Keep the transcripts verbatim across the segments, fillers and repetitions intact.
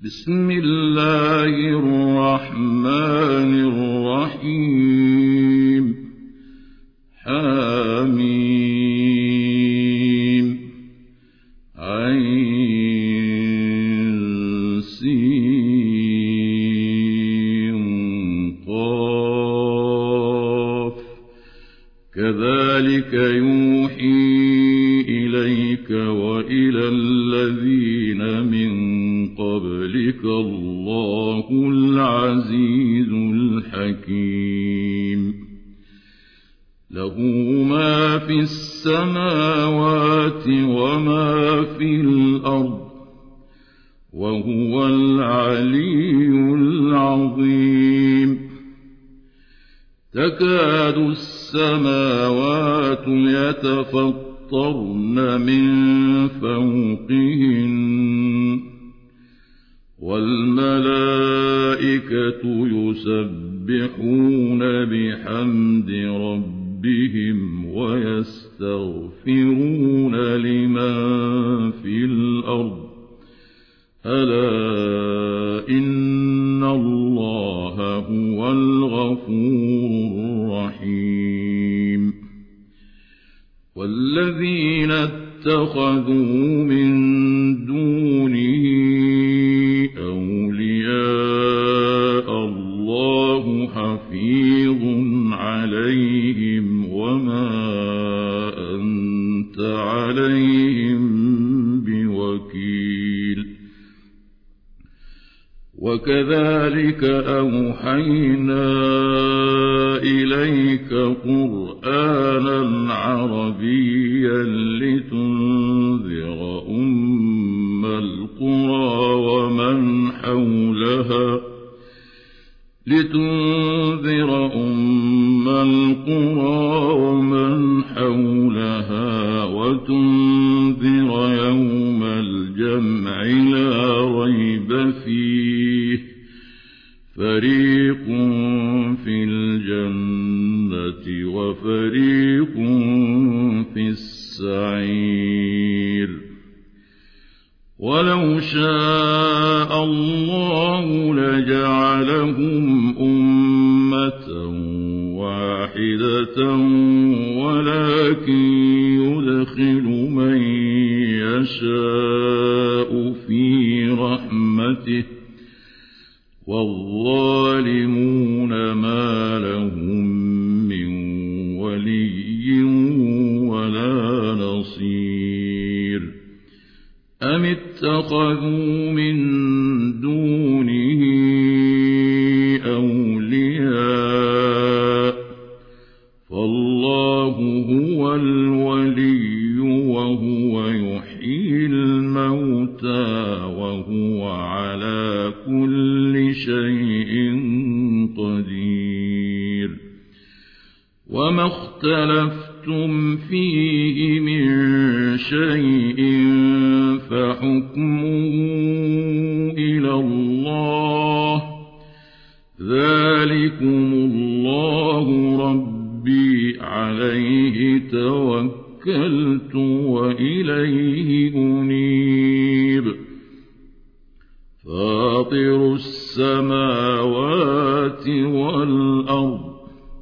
بسم الله الرحمن الرحيم حميم عين سين قاف كذلك يوحي إليك وإلى الذين من قبلك الله العزيز الحكيم له ما في السماوات وما في الأرض وهو العلي العظيم تكاد السماوات يتفطرن من فوقهن والملائكة يسبحون بحمد ربهم ويستغفرون لمن في الأرض ألا إن الله هو الغفور الرحيم والذين اتخذوا من دونه أولياء الله حفيظ عليهم وما أنت عليهم بوكيل وكذلك أوحينا إليك قرآنا عربيا لتنذر أم القرى ومن حولها لتنذر أم القرى ومن حولها وتنذر يوم الجمع لا ريب فيه فريق في الجنة وفريق في السعير ولو شاء الله لجعلهم أمة واحدة ولكن يدخل من يشاء في رحمته والظالمون ما لهم من ولي ولا نصير أم اتخذوا من دونه أولياء فالله هو الولي وهو يحيي الموتى وهو على كل شيء قدير وما اختلفتم فيه من شيء فحكمه إلى الله ذلكم الله ربي عليه توكلت وإليه أنيب فاطر السماوات والأرض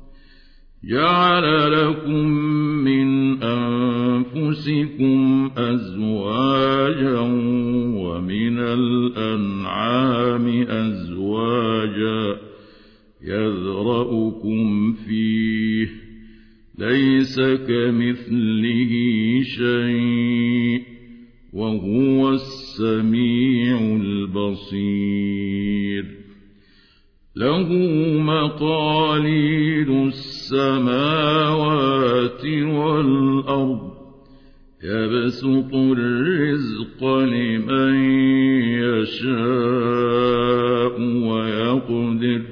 جعل لكم من أنفسكم أزواجا ومن الأنعام أزواجا يذرأكم فيه ليس كمثله شيء وهو السميع البصير له مقاليد السماوات والأرض يبسط الرزق لمن يشاء ويقدر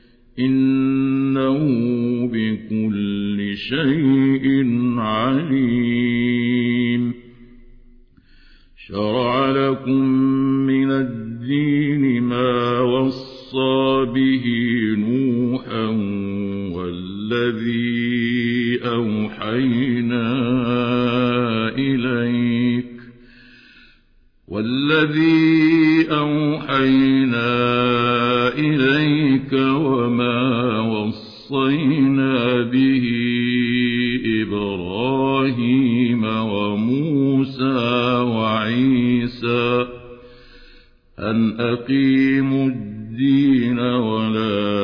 إنه بكل شيء عليم شرع لكم من الدين ما وصى به نوحا والذي أوحينا إليك والذي أوحينا إليك وما وصينا به إبراهيم وموسى وعيسى أن أقيموا الدين ولا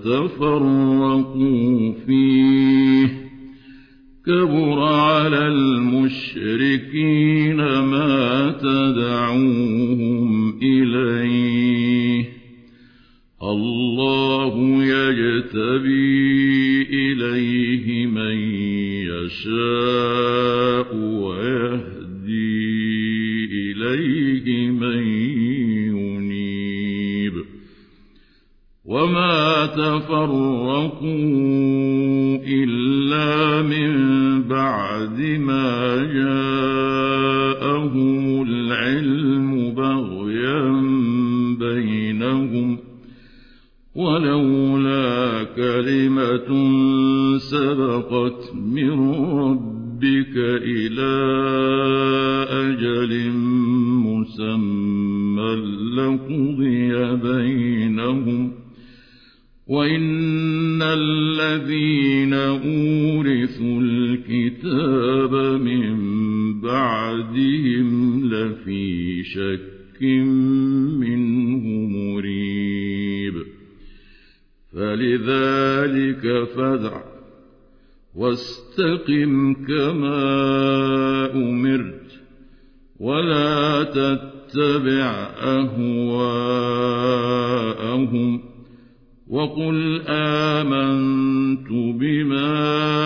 تتفرقوا فيه كبر على المشركين ما تدعوهم إليه الله يجتبي إليه من يشاء ويهدي إليه من ينيب وما تفرقوا إلا من بعد ما جاءهم العلم بغيا بينهم ولولا كلمة سبقت من ربك إلى أجل مسمى لقضي بينهم وإن الذين أورثوا الكتاب من بعدهم لفي شك منه مريب فلذلك فادع واستقم كما أمرت ولا تتبع أهواءهم وقل آمنت بما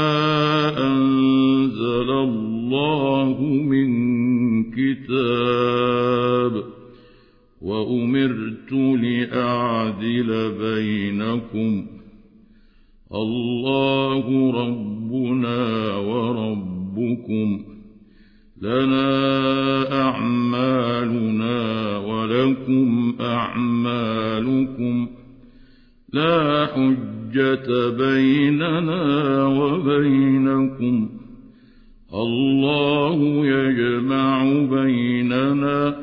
أنزل الله من كتاب وأمرت لأعدل بينكم الله ربنا وربكم لنا أعمالنا ولكم أعمالكم لا حجة بيننا وبينكم الله يجمع بيننا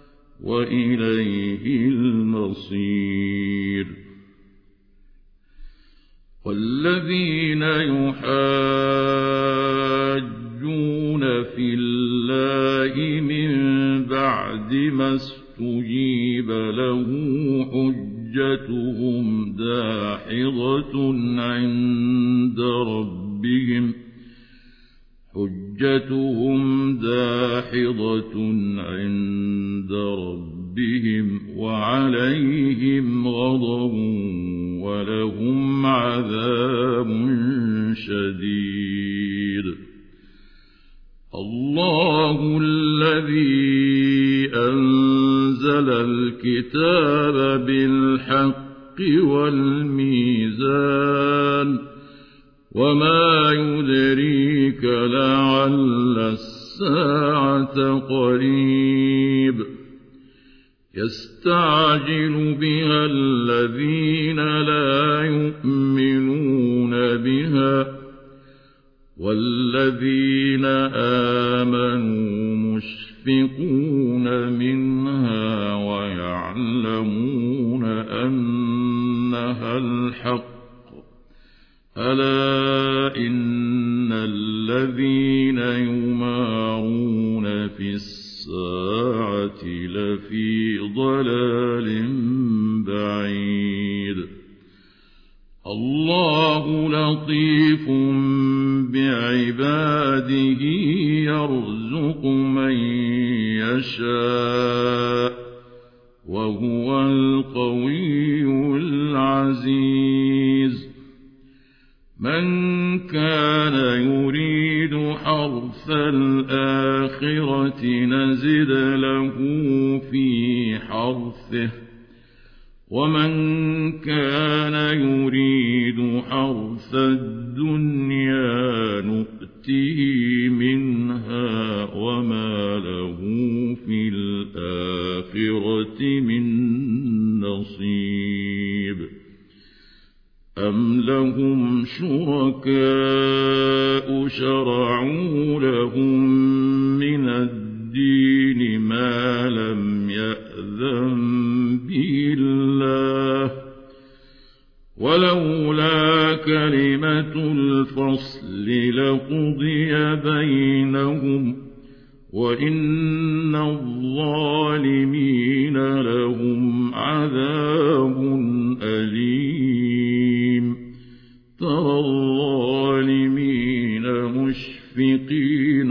وإليه المصير والذين يحاجون في الله من بعد ما استجيب له حجتهم داحضة عند ربهم حجتهم داحضة عند ربهم وعليهم غضب ولهم عذاب شديد الله الذي أنزل الكتاب بالحق والميزان وما يدريك لعل الساعة قريب يستعجل بها الذين لا يؤمنون بها والذين آمنوا مشفقون منها ويعلمون أنها الحق ألا إن الذين يمارون في الساعة لفي ضلال بعيد الله لطيف بعباده يرزق من يشاء وهو القوي العزيز من كان يريد حرث الآخرة نزد له في حرثه ومن كان يريد حرث الدنيا نؤته منها وما له في الآخرة من نصيب أم لهم شركاء شرعوا لهم من الدين ما لم يأذن به الله، ولولا كلمة الفصل لقضي بينهم، وإن الظالمين لهم عذاب أليم. ترى الظالمين مشفقين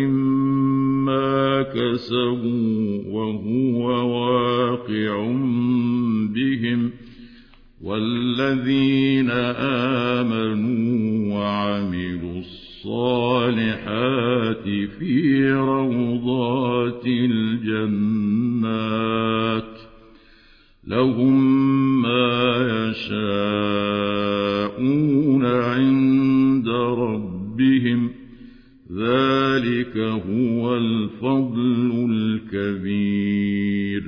مما كسبوا وهو واقع بهم، والذين آمنوا وعملوا الصالحات في روضات الجنات لهم ما يشاءون عند ربهم، ذلك هو الفضل الكبير.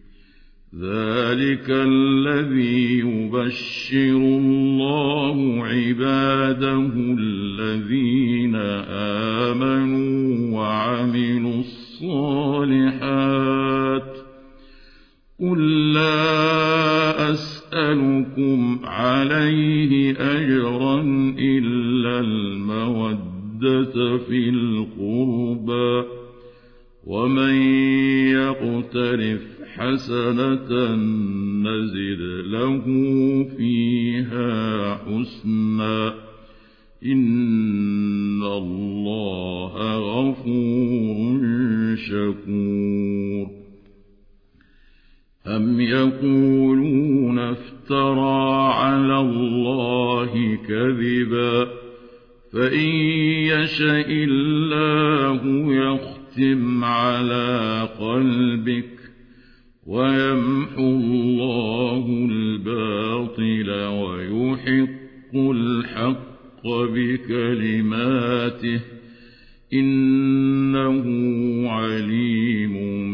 ذلك الذي يبشر الله عباده الذين آمنوا وعملوا الصالحات. قل لا أسألكم عليه أجرا إلا المودة في القربى، ومن يقترف حسنة نزد له فيها حسنا، إن الله غفور شكور. أم يقولون افترى على الله كذبا، فإن يشأ الله يختم على قلبك ويمحو الله الباطل ويحق الحق بكلماته، إنه عليم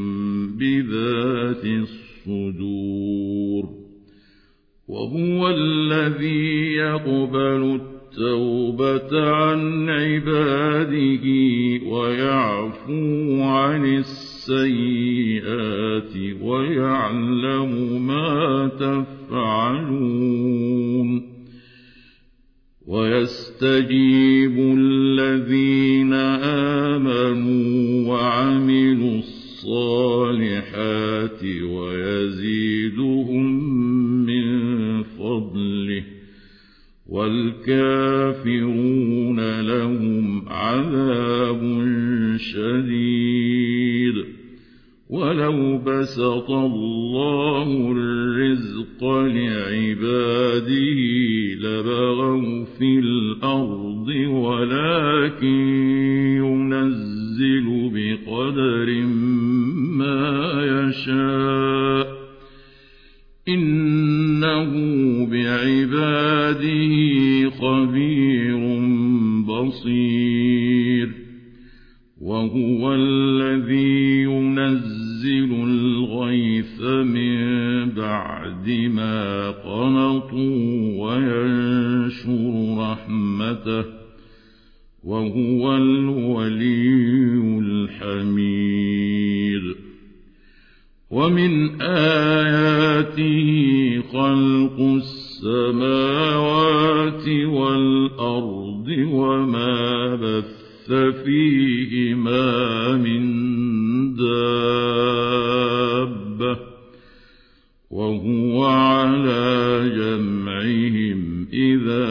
بذات الصدور. وهو الذي يقبل التوبة عن عباده ويعفو عن السيئات ويعلم ما تفعلون، ويستجيب الذين آمنوا وعملوا الصالحات ويزيدهم من فضله، والكافرون لهم عذاب شديد. ولو بسط الله الرزق لعباده لبغوا في الأرض، ولكن ينزل بقدر ما يشاء، إنه بعباده خبير بصير. وهو الذي ينزل الغيث من بعد ما قنطوا وينشر رحمته، وهو الولي الحميد. ومن آياته خلق السماوات والأرض وما بث فيهما من دابة، وهو على جمعهم إذا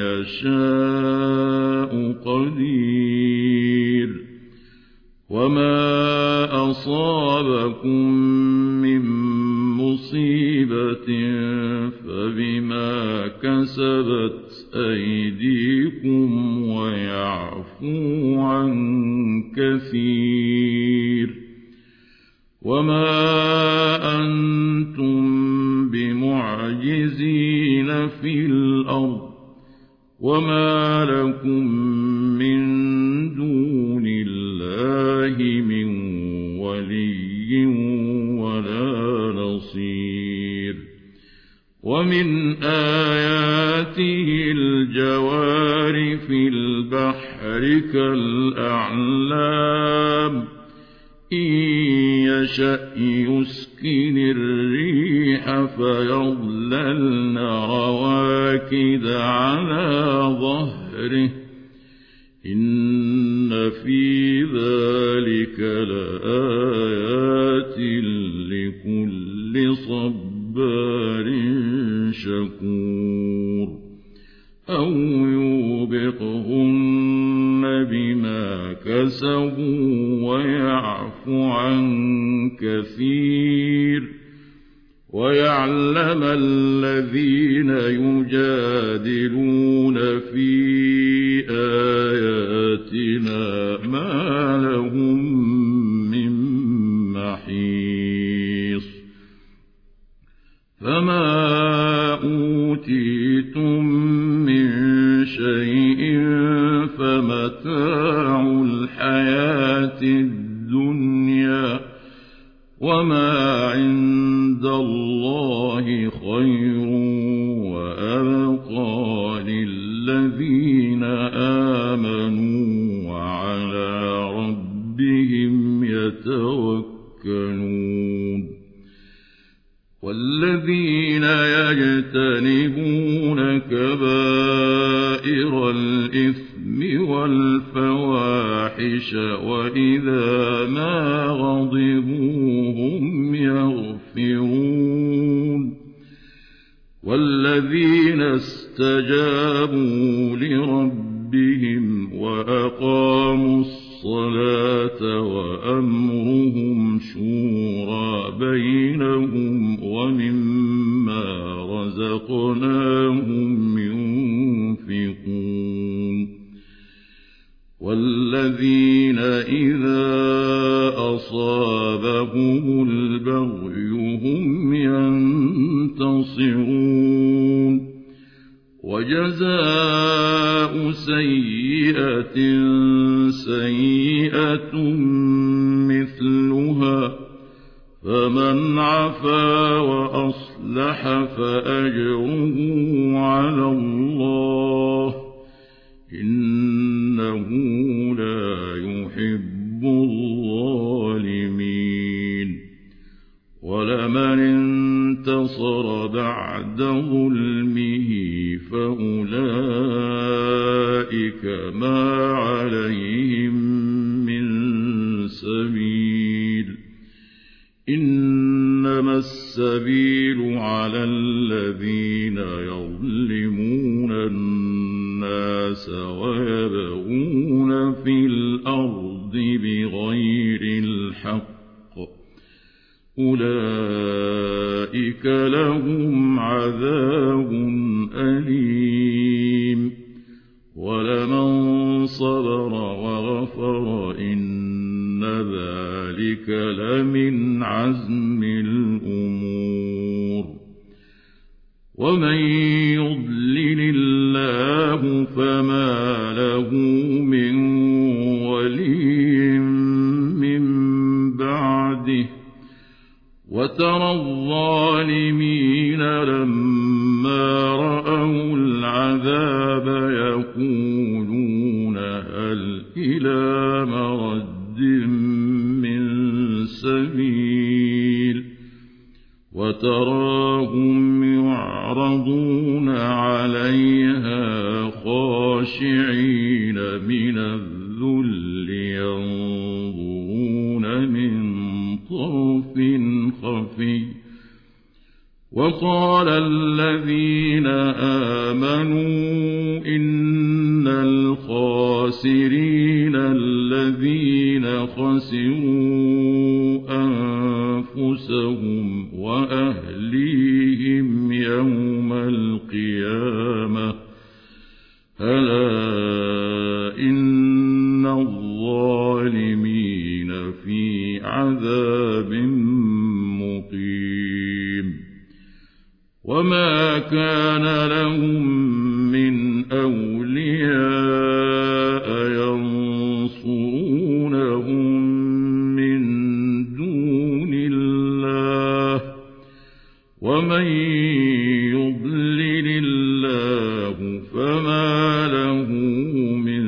يشاء قدير. وما أصابكم من مصيبة فبما كسبت أيديكم ويعفو عن كثير. وما أنتم بمعجزين في الأرض، وما لكم من دون الله من ولي ولا نصير. ومن آياته الجوار في البحر كالأعلام، إن يشأ يسكن الريح الريح فيظللن رواكد على ظهره إن في ذلك لآيات لكل صبار شكور أو يوبقهن بما كسبوا ويعفو عن كثير ويعلم الذين يجادلون في آياتنا ما لهم من محيص فما أوتيتم من شيء فمتاع الحياة الدنيا وما عند الله خير وأبقى للذين آمنوا وعلى ربهم يتوكلون والذين يجتنبون كبائر الإثم والفواحش وإذا ما غضبوا هم يغفرون والذين استجابوا لربهم وأقاموا الصلاة وأمرهم شورى بينهم ومما رزقناهم ينفقون والذين إذا أصابهم البغي هم ينتصرون وجزاء سيئة سيئة مثلها فمن عفا وأصلح فأجره على الله إنه لا يحب الظالمين ولمن انتصر بعد ظلمه فأولئك ما عليهم من سبيل إنما السبيل على الذين يظلمون الناس ويبغون في الأرض بغير الحق أولئك لهم عذاب أليم ولمن صبر وغفر إن ذلك لمن عزم الأمور ومن يضلل الله فما له من ولي من بعده وترى الظالمين لما رأوا العذاب يقولون هل إلى مرد من سبيل وتراهم يعرضون عليها خاشعين من الذل ينظرون من طرف خفي وقال الذين آمنوا إن الخاسرين الذين خسروا أنفسهم وأهليهم يوم القيامة ألا إن الظالمين في عذاب مقيم وما كان لهم من أولياء ينصرونهم من دون الله ومن يضلل الله فما له من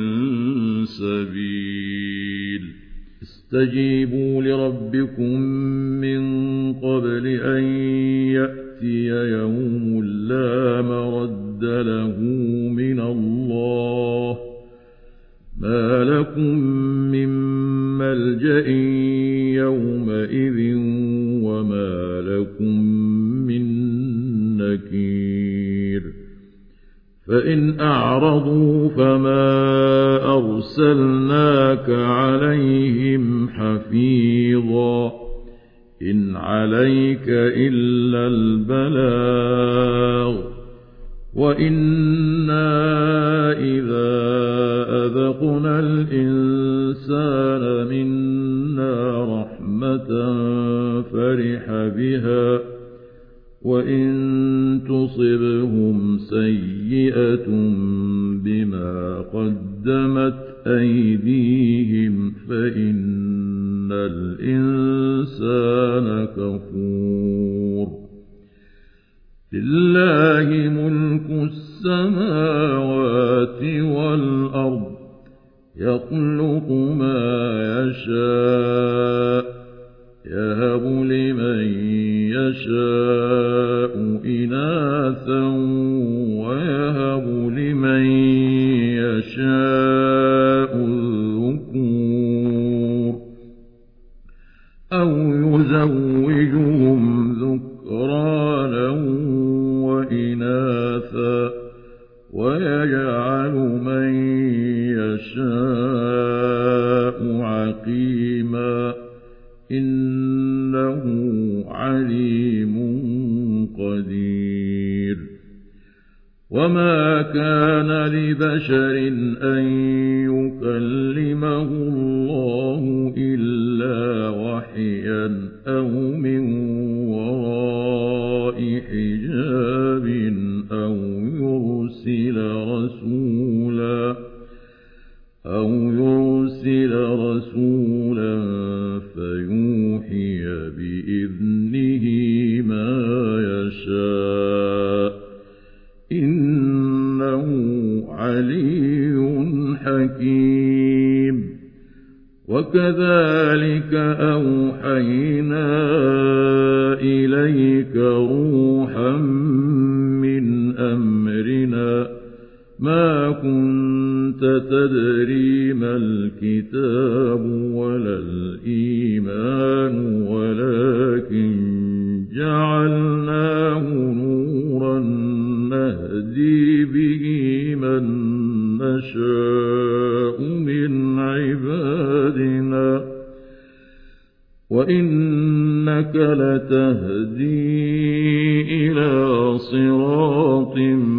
سبيل استجيبوا لربكم من قبل أن يأتي يوم لا مرد له من الله ما لكم من ملجأ يومئذ وما لكم من نكير فإن أعرضوا فما أرسلناك عليهم حفيظا إن عليك إلا البلاغ وإنا إذا أذقنا الإنسان منا رحمة فرح بها وإن تصبهم سيئة بما قدمت أيديهم فإن الإنسان كفور لله ملك السماوات والأرض يخلق ما يشاء يهب لمن يشاء إناثا ويهب لمن يشاء الذكور أو يزوجهم ذكرانا وإناثا ويجعل من يشاء عقيما إنه عليم قدير وما كان لبشر أن يكلمه الله إلا وحيا أو من وراء حجاب أو يرسل رسولا أو يرسل رسولا فيوحي بإذنه ما يشاء إنه علي حكيم وكذلك أوحينا إليك روحا من أمرنا ما كنت تدري ما الكتاب ولا الإيمان ولكن جعلناه نورا نهدي به من نشاء من عبادنا وإنك لتهدي إلى صراط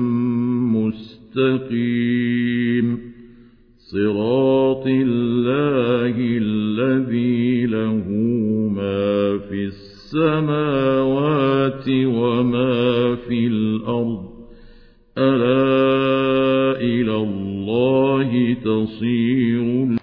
مستقيم صراط الله الذي له ما في السماوات وما في الأرض ألا إلى الله تصير